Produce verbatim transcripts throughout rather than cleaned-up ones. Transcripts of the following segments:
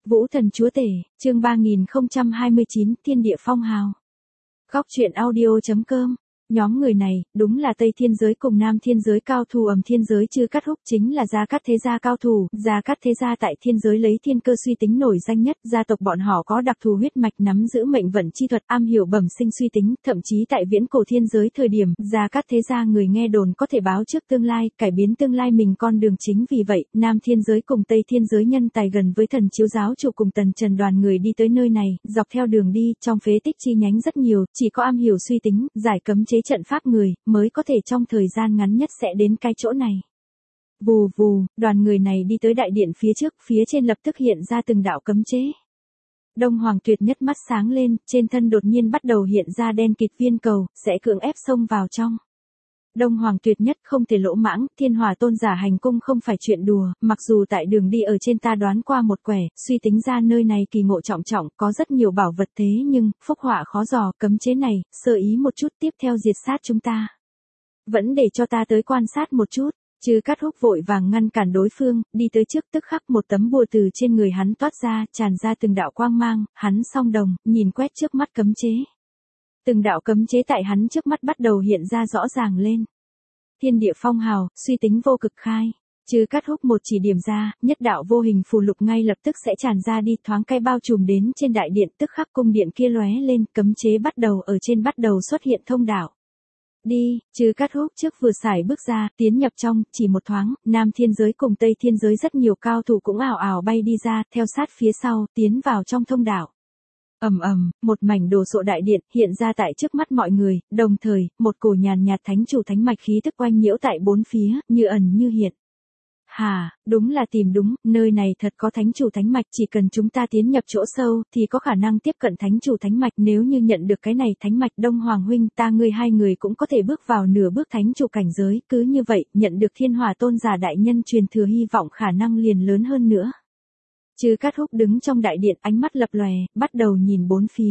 Vũ thần chúa tể, chương ba nghìn không trăm hai mươi chín, Thiên địa phong hào. Góc truyện audio chấm com. Nhóm người này, đúng là Tây Thiên giới cùng Nam Thiên giới cao thủ ầm thiên giới Chư Cát Húc chính là Gia Cát thế gia cao thủ, Gia Cát thế gia tại thiên giới lấy thiên cơ suy tính nổi danh nhất, gia tộc bọn họ có đặc thù huyết mạch nắm giữ mệnh vận chi thuật, am hiểu bẩm sinh suy tính, thậm chí tại viễn cổ thiên giới thời điểm, Gia Cát thế gia người nghe đồn có thể báo trước tương lai, cải biến tương lai mình con đường chính vì vậy, Nam Thiên giới cùng Tây Thiên giới nhân tài gần với Thần Chiếu giáo chủ cùng Tần Trần đoàn người đi tới nơi này, dọc theo đường đi, trong phế tích chi nhánh rất nhiều, chỉ có am hiểu suy tính, giải cấm chế trận pháp người, mới có thể trong thời gian ngắn nhất sẽ đến cái chỗ này. Vù vù, đoàn người này đi tới đại điện phía trước, phía trên lập tức hiện ra từng đạo cấm chế. Đông Hoàng Tuyệt Nhất mắt sáng lên, trên thân đột nhiên bắt đầu hiện ra đen kịt viên cầu, sẽ cưỡng ép xông vào trong. Đông Hoàng Tuyệt Nhất không thể lỗ mãng, Thiên Hỏa tôn giả hành cung không phải chuyện đùa, mặc dù tại đường đi ở trên ta đoán qua một quẻ, suy tính ra nơi này kỳ ngộ trọng trọng, có rất nhiều bảo vật thế nhưng, phúc họa khó dò, cấm chế này, sơ ý một chút tiếp theo diệt sát chúng ta. Vẫn để cho ta tới quan sát một chút. Chư Cát Húc vội vàng ngăn cản đối phương, đi tới trước tức khắc một tấm bùa từ trên người hắn toát ra, tràn ra từng đạo quang mang, hắn song đồng, nhìn quét trước mắt cấm chế. Từng đạo cấm chế tại hắn trước mắt bắt đầu hiện ra rõ ràng lên. Thiên địa phong hào, suy tính vô cực khai. Chư Cát Húc một chỉ điểm ra, nhất đạo vô hình phù lục ngay lập tức sẽ tràn ra đi, thoáng cái bao trùm đến trên đại điện, tức khắc cung điện kia lóe lên, cấm chế bắt đầu ở trên bắt đầu xuất hiện thông đạo. Đi, Chư Cát Húc trước vừa xài bước ra, tiến nhập trong, chỉ một thoáng, Nam Thiên giới cùng Tây Thiên giới rất nhiều cao thủ cũng ảo ảo bay đi ra, theo sát phía sau, tiến vào trong thông đạo. Ầm ầm, một mảnh đồ sộ đại điện hiện ra tại trước mắt mọi người, đồng thời, một cổ nhàn nhạt thánh chủ thánh mạch khí tức oanh nhiễu tại bốn phía, như ẩn như hiện. Hà, đúng là tìm đúng, nơi này thật có thánh chủ thánh mạch, chỉ cần chúng ta tiến nhập chỗ sâu, thì có khả năng tiếp cận thánh chủ thánh mạch, nếu như nhận được cái này thánh mạch Đông Hoàng huynh ta ngươi hai người cũng có thể bước vào nửa bước thánh chủ cảnh giới, cứ như vậy, nhận được Thiên Hỏa tôn giả đại nhân truyền thừa hy vọng khả năng liền lớn hơn nữa. Chư Cát Húc đứng trong đại điện, ánh mắt lập lòe, bắt đầu nhìn bốn phía.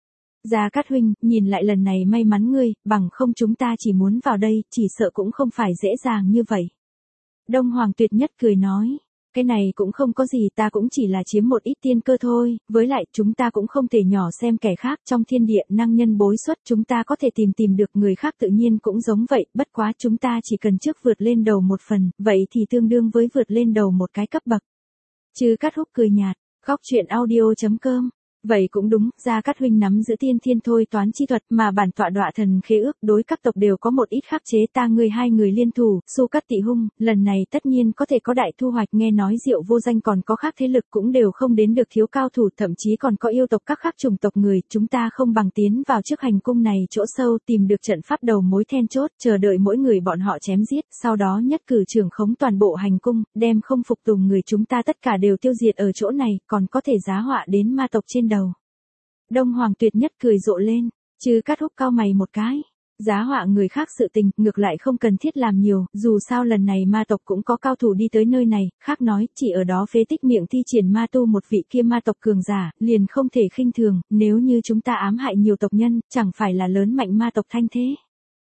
Gia Cát huynh, nhìn lại lần này may mắn ngươi, bằng không chúng ta chỉ muốn vào đây, chỉ sợ cũng không phải dễ dàng như vậy. Đông Hoàng Tuyệt Nhất cười nói, cái này cũng không có gì, ta cũng chỉ là chiếm một ít tiên cơ thôi, với lại chúng ta cũng không thể nhỏ xem kẻ khác, trong thiên địa năng nhân bối xuất chúng ta có thể tìm tìm được người khác tự nhiên cũng giống vậy, bất quá chúng ta chỉ cần trước vượt lên đầu một phần, vậy thì tương đương với vượt lên đầu một cái cấp bậc. Chư Cát Húc cười nhạt, góc truyện audio chấm com. Vậy cũng đúng, Gia Cát huynh nắm giữ tiên thiên thôi toán chi thuật mà bản tọa đọa thần khế ước đối các tộc đều có một ít khắc chế, ta ngươi hai người liên thủ, Su Cát Tị Hung, lần này tất nhiên có thể có đại thu hoạch, nghe nói Diệu Vô Danh còn có khác thế lực cũng đều không đến được thiếu cao thủ, thậm chí còn có yêu tộc các khác chủng tộc người, chúng ta không bằng tiến vào trước hành cung này chỗ sâu tìm được trận pháp đầu mối then chốt, chờ đợi mỗi người bọn họ chém giết, sau đó nhất cử trưởng khống toàn bộ hành cung, đem không phục tùng người chúng ta tất cả đều tiêu diệt ở chỗ này, còn có thể giá họa đến ma tộc trên đầu. Đông Hoàng Tuyệt Nhất cười rộ lên, Chư Cát Húc cau mày một cái. Giá họa người khác sự tình, ngược lại không cần thiết làm nhiều, dù sao lần này ma tộc cũng có cao thủ đi tới nơi này, khác nói, chỉ ở đó phế tích miệng thi triển ma tu một vị kia ma tộc cường giả, liền không thể khinh thường, nếu như chúng ta ám hại nhiều tộc nhân, chẳng phải là lớn mạnh ma tộc thanh thế.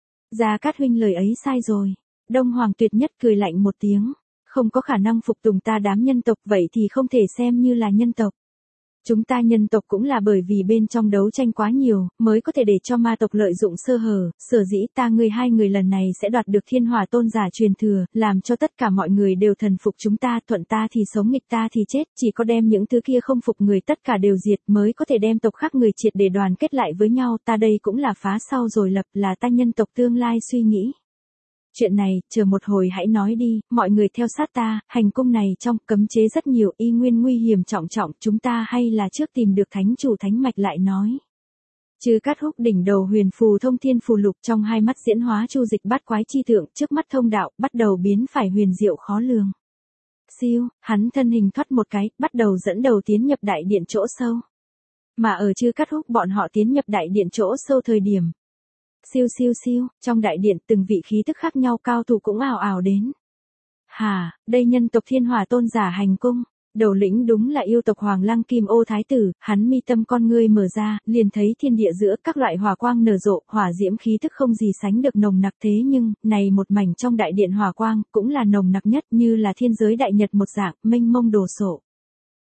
Gia Cát huynh lời ấy sai rồi. Đông Hoàng Tuyệt Nhất cười lạnh một tiếng, không có khả năng phục tùng ta đám nhân tộc, vậy thì không thể xem như là nhân tộc. Chúng ta nhân tộc cũng là bởi vì bên trong đấu tranh quá nhiều, mới có thể để cho ma tộc lợi dụng sơ hở, sở dĩ ta ngươi hai người lần này sẽ đoạt được Thiên Hỏa tôn giả truyền thừa, làm cho tất cả mọi người đều thần phục chúng ta, thuận ta thì sống nghịch ta thì chết, chỉ có đem những thứ kia không phục người tất cả đều diệt mới có thể đem tộc khác người triệt để đoàn kết lại với nhau, ta đây cũng là phá sau rồi lập, là ta nhân tộc tương lai suy nghĩ. Chuyện này, chờ một hồi hãy nói đi, mọi người theo sát ta, hành cung này trong cấm chế rất nhiều, y nguyên nguy hiểm trọng trọng, chúng ta hay là trước tìm được thánh chủ thánh mạch lại nói. Chư Cát Húc đỉnh đầu huyền phù thông thiên phù lục, trong hai mắt diễn hóa chu dịch bát quái chi tượng, trước mắt thông đạo, bắt đầu biến phải huyền diệu khó lường. Siêu, hắn thân hình thoát một cái, bắt đầu dẫn đầu tiến nhập đại điện chỗ sâu. Mà ở Chư Cát Húc bọn họ tiến nhập đại điện chỗ sâu thời điểm. Siêu siêu siêu, trong đại điện từng vị khí tức khác nhau cao thủ cũng ào ào đến. Hà, đây nhân tộc Thiên Hỏa tôn giả hành cung, đầu lĩnh đúng là yêu tộc Hoàng Lăng Kim Ô Thái tử, hắn mi tâm con ngươi mở ra, liền thấy thiên địa giữa các loại hỏa quang nở rộ, hỏa diễm khí tức không gì sánh được nồng nặc thế nhưng, này một mảnh trong đại điện hỏa quang, cũng là nồng nặc nhất như là thiên giới đại nhật một dạng, mênh mông đồ sộ.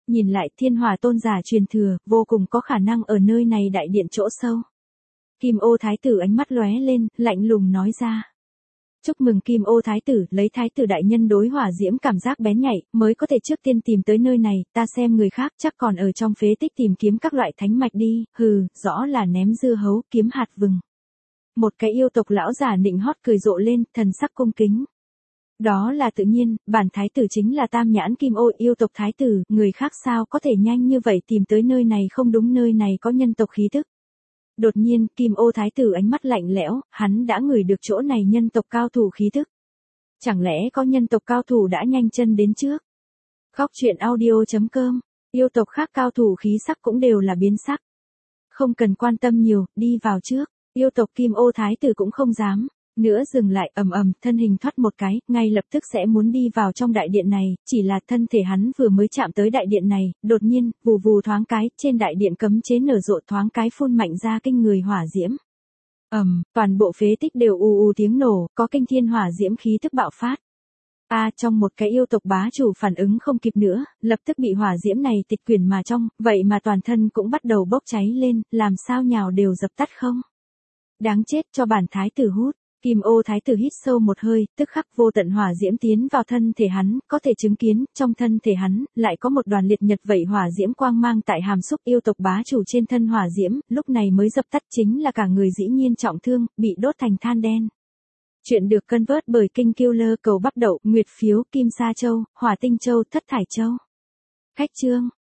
Nhìn lại thiên hỏa tôn giả truyền thừa, vô cùng có khả năng ở nơi này đại điện chỗ sâu. Kim ô thái tử ánh mắt lóe lên, lạnh lùng nói ra. Chúc mừng Kim ô thái tử, lấy thái tử đại nhân đối hỏa diễm cảm giác bén nhạy, mới có thể trước tiên tìm tới nơi này, ta xem người khác chắc còn ở trong phế tích tìm kiếm các loại thánh mạch đi, hừ, rõ là ném dưa hấu kiếm hạt vừng. Một cái yêu tộc lão giả nịnh hót cười rộ lên, thần sắc cung kính. Đó là tự nhiên, bản thái tử chính là tam nhãn kim ô yêu tộc thái tử, người khác sao có thể nhanh như vậy tìm tới nơi này, không đúng, nơi này có nhân tộc khí tức. Đột nhiên, kim ô thái tử ánh mắt lạnh lẽo, hắn đã ngửi được chỗ này nhân tộc cao thủ khí tức. Chẳng lẽ có nhân tộc cao thủ đã nhanh chân đến trước? Góc truyện audio chấm com, yêu tộc khác cao thủ khí sắc cũng đều là biến sắc. Không cần quan tâm nhiều, đi vào trước, yêu tộc kim ô thái tử cũng không dám. Nữa dừng lại, ầm ầm, thân hình thoát một cái, ngay lập tức sẽ muốn đi vào trong đại điện này, chỉ là thân thể hắn vừa mới chạm tới đại điện này, đột nhiên, vù vù thoáng cái, trên đại điện cấm chế nở rộ thoáng cái phun mạnh ra kinh người hỏa diễm. Ầm, toàn bộ phế tích đều ù ù tiếng nổ, có kinh thiên hỏa diễm khí tức bạo phát. A à, trong một cái yêu tộc bá chủ phản ứng không kịp nữa, lập tức bị hỏa diễm này tịch quyển mà trong, vậy mà toàn thân cũng bắt đầu bốc cháy lên, làm sao nhào đều dập tắt không? Đáng chết, cho bản thái tử hút. Kim ô thái tử hít sâu một hơi, tức khắc vô tận hỏa diễm tiến vào thân thể hắn, có thể chứng kiến, trong thân thể hắn, lại có một đoàn liệt nhật vậy hỏa diễm quang mang tại hàm xúc yêu tộc bá chủ trên thân hỏa diễm, lúc này mới dập tắt, chính là cả người dĩ nhiên trọng thương, bị đốt thành than đen. Chuyện được cân vớt bởi Kinh Killer cầu bắp đậu, nguyệt phiếu, kim sa châu, hỏa tinh châu, thất thải châu. Khách chương.